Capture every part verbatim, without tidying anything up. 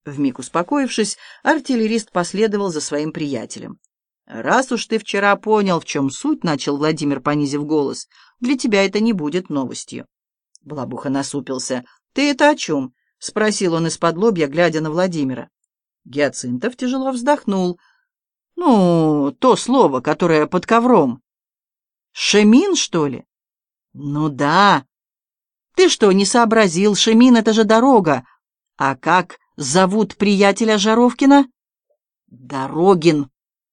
Вмиг успокоившись, артиллерист последовал за своим приятелем. «Раз уж ты вчера понял, в чем суть», — начал Владимир, понизив голос, — «для тебя это не будет новостью». Балабуха насупился. «Ты это о чем?» — спросил он из-под лобья, глядя на Владимира. Гиацинтов тяжело вздохнул. «Ну, то слово, которое под ковром. Шемин, что ли?» «Ну да. Ты что, не сообразил? Шемин — это же дорога. А как зовут приятеля Жаровкина?» «Дорогин».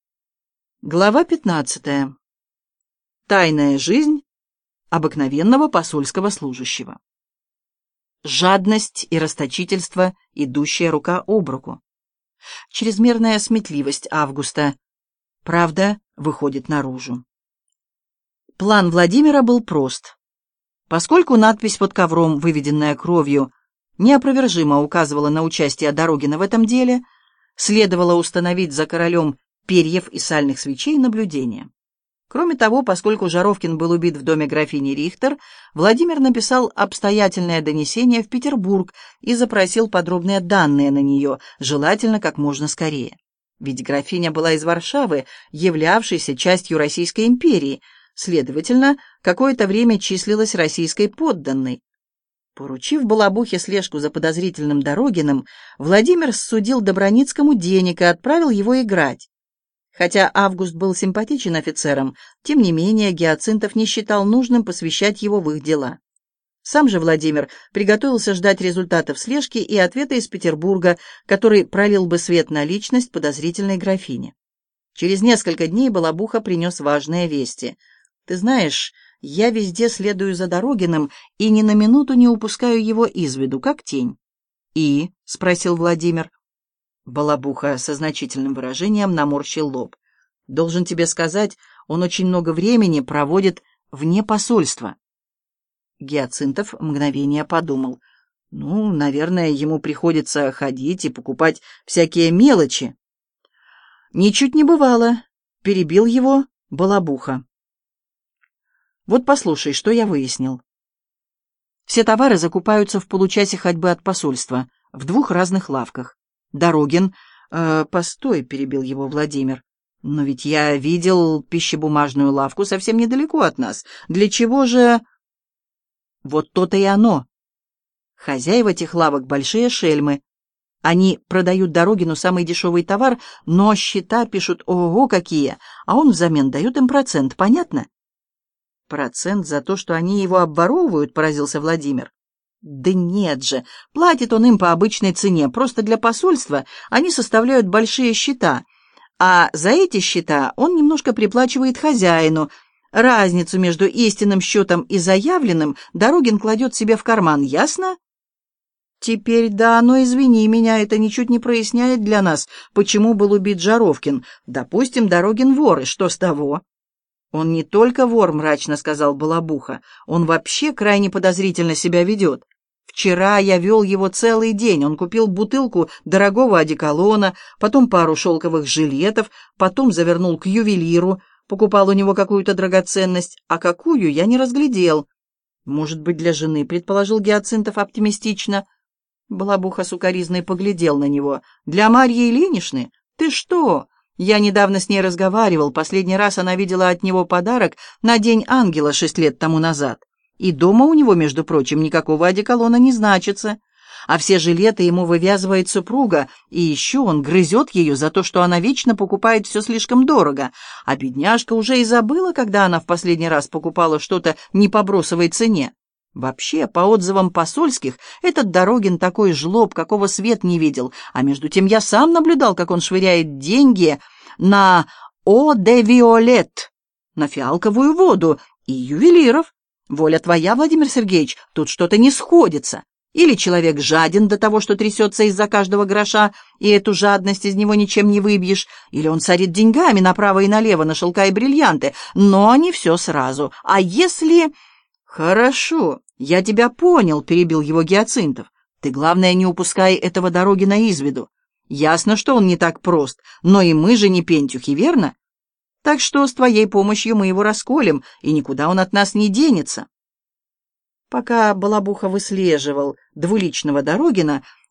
Глава пятнадцатая. Тайная жизнь обыкновенного посольского служащего. Жадность и расточительство, идущая рука об руку. Чрезмерная сметливость Августа. Правда выходит наружу. План Владимира был прост. Поскольку надпись под ковром, выведенная кровью, неопровержимо указывала на участие Дорогина в этом деле, следовало установить за королем перьев и сальных свечей наблюдение. Кроме того, поскольку Жаровкин был убит в доме графини Рихтер, Владимир написал обстоятельное донесение в Петербург и запросил подробные данные на нее, желательно как можно скорее. Ведь графиня была из Варшавы, являвшейся частью Российской империи, следовательно, какое-то время числилась российской подданной. Поручив Балабухе слежку за подозрительным Дорогиным, Владимир ссудил Доброницкому денег и отправил его играть. Хотя Август был симпатичен офицерам, тем не менее Гиацинтов не считал нужным посвящать его в их дела. Сам же Владимир приготовился ждать результатов слежки и ответа из Петербурга, который пролил бы свет на личность подозрительной графини. Через несколько дней Балабуха принес важные вести. «Ты знаешь, я везде следую за Дорогиным и ни на минуту не упускаю его из виду, как тень». «И?» — спросил Владимир. Балабуха со значительным выражением наморщил лоб. «Должен тебе сказать, он очень много времени проводит вне посольства». Гиацинтов мгновение подумал. «Ну, наверное, ему приходится ходить и покупать всякие мелочи». «Ничуть не бывало», — перебил его Балабуха. «Вот послушай, что я выяснил. Все товары закупаются в получасе ходьбы от посольства, в двух разных лавках. Дорогин... Э, постой, перебил его Владимир. Но ведь я видел пищебумажную лавку совсем недалеко от нас. Для чего же... Вот то-то и оно. Хозяева этих лавок — большие шельмы. Они продают Дорогину самый дешевый товар, но счета пишут ого какие, а он взамен дает им процент, понятно? Процент за то, что они его обворовывают, поразился Владимир. Да нет же, платит он им по обычной цене, просто для посольства они составляют большие счета, а за эти счета он немножко приплачивает хозяину. Разницу между истинным счетом и заявленным Дорогин кладет себе в карман, ясно? Теперь да, но извини меня, это ничуть не проясняет для нас, почему был убит Жаровкин. Допустим, Дорогин вор, и что с того? Он не только вор, мрачно сказал Балабуха, он вообще крайне подозрительно себя ведет. Вчера я вел его целый день, он купил бутылку дорогого одеколона, потом пару шелковых жилетов, потом завернул к ювелиру, покупал у него какую-то драгоценность, а какую я не разглядел. Может быть, для жены, предположил Гиацинтов оптимистично. Балабуха сукоризной поглядел на него. Для Марьи Ильиничны? Ты что? Я недавно с ней разговаривал, последний раз она видела от него подарок на День ангела шесть лет тому назад. И дома у него, между прочим, никакого одеколона не значится. А все жилеты ему вывязывает супруга, и еще он грызет ее за то, что она вечно покупает все слишком дорого. А бедняжка уже и забыла, когда она в последний раз покупала что-то не по бросовой цене. Вообще, по отзывам посольских, этот Дорогин такой жлоб, какого свет не видел, а между тем я сам наблюдал, как он швыряет деньги на «О де Виолет», на фиалковую воду и ювелиров. Воля твоя, Владимир Сергеевич, тут что-то не сходится. Или человек жаден до того, что трясется из-за каждого гроша, и эту жадность из него ничем не выбьешь, или он сорит деньгами направо и налево на шелка и бриллианты, но не все сразу. А если... Хорошо, я тебя понял, перебил его Гиацинтов. Ты, главное, не упускай этого Дорогина из виду. Ясно, что он не так прост, но и мы же не пентюхи, верно? Так что с твоей помощью мы его расколем, и никуда он от нас не денется. Пока Балабуха выслеживал двуличного Дорогина,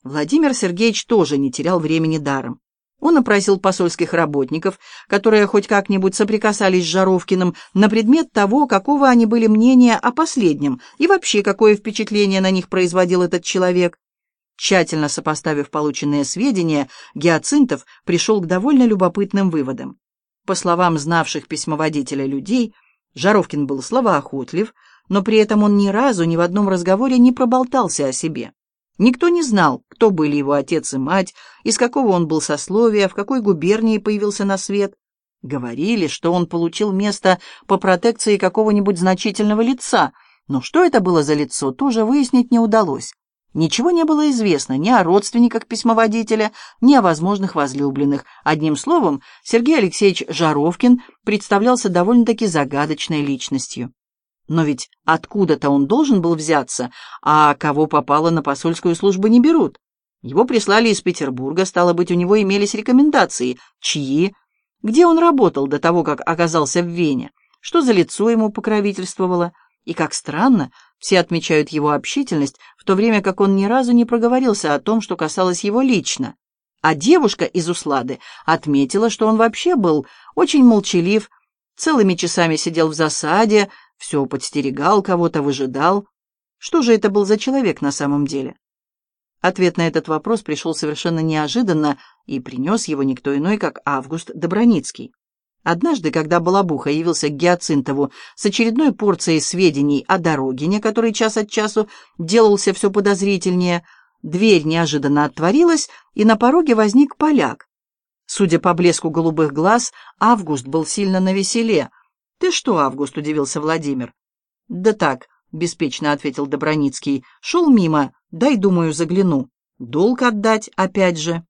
Владимир Сергеевич тоже не терял времени даром. Он опросил посольских работников, которые хоть как-нибудь соприкасались с Жаровкиным, на предмет того, какого они были мнения о последнем и вообще какое впечатление на них производил этот человек. Тщательно сопоставив полученные сведения, Гиацинтов пришел к довольно любопытным выводам. По словам знавших письмоводителя людей, Жаровкин был словоохотлив, но при этом он ни разу ни в одном разговоре не проболтался о себе. Никто не знал, кто были его отец и мать, из какого он был сословия, в какой губернии появился на свет. Говорили, что он получил место по протекции какого-нибудь значительного лица, но что это было за лицо, тоже выяснить не удалось. Ничего не было известно ни о родственниках письмоводителя, ни о возможных возлюбленных. Одним словом, Сергей Алексеевич Жаровкин представлялся довольно-таки загадочной личностью. Но ведь откуда-то он должен был взяться, а кого попало на посольскую службу не берут. Его прислали из Петербурга, стало быть, у него имелись рекомендации. Чьи? Где он работал до того, как оказался в Вене? Что за лицо ему покровительствовало? И как странно, все отмечают его общительность, в то время как он ни разу не проговорился о том, что касалось его лично. А девушка из Услады отметила, что он вообще был очень молчалив, целыми часами сидел в засаде, все подстерегал кого-то, выжидал. Что же это был за человек на самом деле? Ответ на этот вопрос пришел совершенно неожиданно, и принес его никто иной, как Август Добраницкий. Однажды, когда Балабуха явился к Гиацинтову с очередной порцией сведений о Дорогине, который час от часу делался все подозрительнее, дверь неожиданно отворилась, и на пороге возник поляк. Судя по блеску голубых глаз, Август был сильно навеселе. «Ты что, Август?» — удивился Владимир. «Да так», — беспечно ответил Добраницкий. «Шел мимо, дай, думаю, загляну. Долг отдать опять же».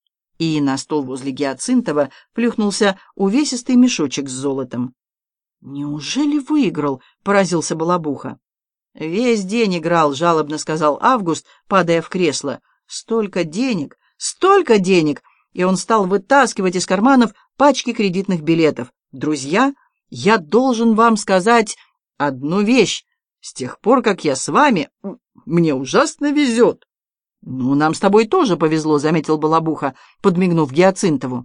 И на стол возле Гиацинтова плюхнулся увесистый мешочек с золотом. «Неужели выиграл?» — поразился Балабуха. «Весь день играл», — жалобно сказал Август, падая в кресло. «Столько денег! Столько денег!» И он стал вытаскивать из карманов пачки кредитных билетов. «Друзья, я должен вам сказать одну вещь. С тех пор, как я с вами, мне ужасно везет». «Ну, нам с тобой тоже повезло», — заметил Балабуха, подмигнув Гиацинтову.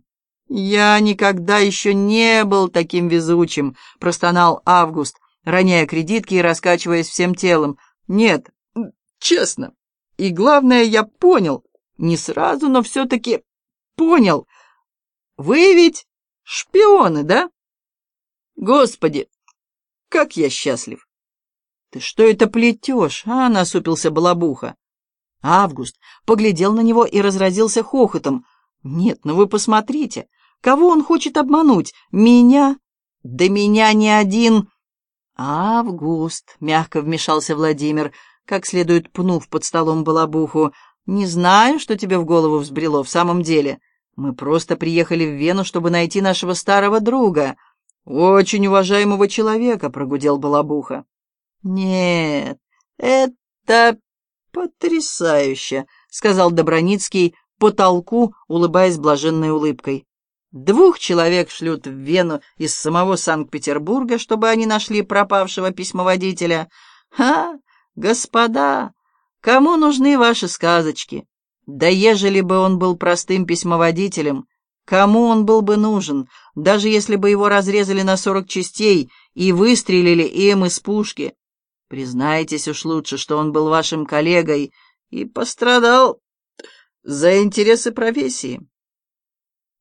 «Я никогда еще не был таким везучим», — простонал Август, роняя кредитки и раскачиваясь всем телом. «Нет, честно. И главное, я понял. Не сразу, но все-таки понял. Вы ведь шпионы, да? Господи, как я счастлив!» «Ты что это плетешь, а?» — насупился Балабуха. Август поглядел на него и разразился хохотом. «Нет, ну вы посмотрите, кого он хочет обмануть? Меня? Да меня ни один...» «Август», — мягко вмешался Владимир, как следует пнув под столом Балабуху, «не знаю, что тебе в голову взбрело в самом деле. Мы просто приехали в Вену, чтобы найти нашего старого друга, очень уважаемого человека», — прогудел Балабуха. «Нет, это потрясающе», — сказал Добраницкий потолку, улыбаясь блаженной улыбкой. «Двух человек шлют в Вену из самого Санкт-Петербурга, чтобы они нашли пропавшего письмоводителя. Ха, господа, кому нужны ваши сказочки? Да ежели бы он был простым письмоводителем, кому он был бы нужен, даже если бы его разрезали на сорок частей и выстрелили им из пушки? Признайтесь уж лучше, что он был вашим коллегой и пострадал за интересы профессии».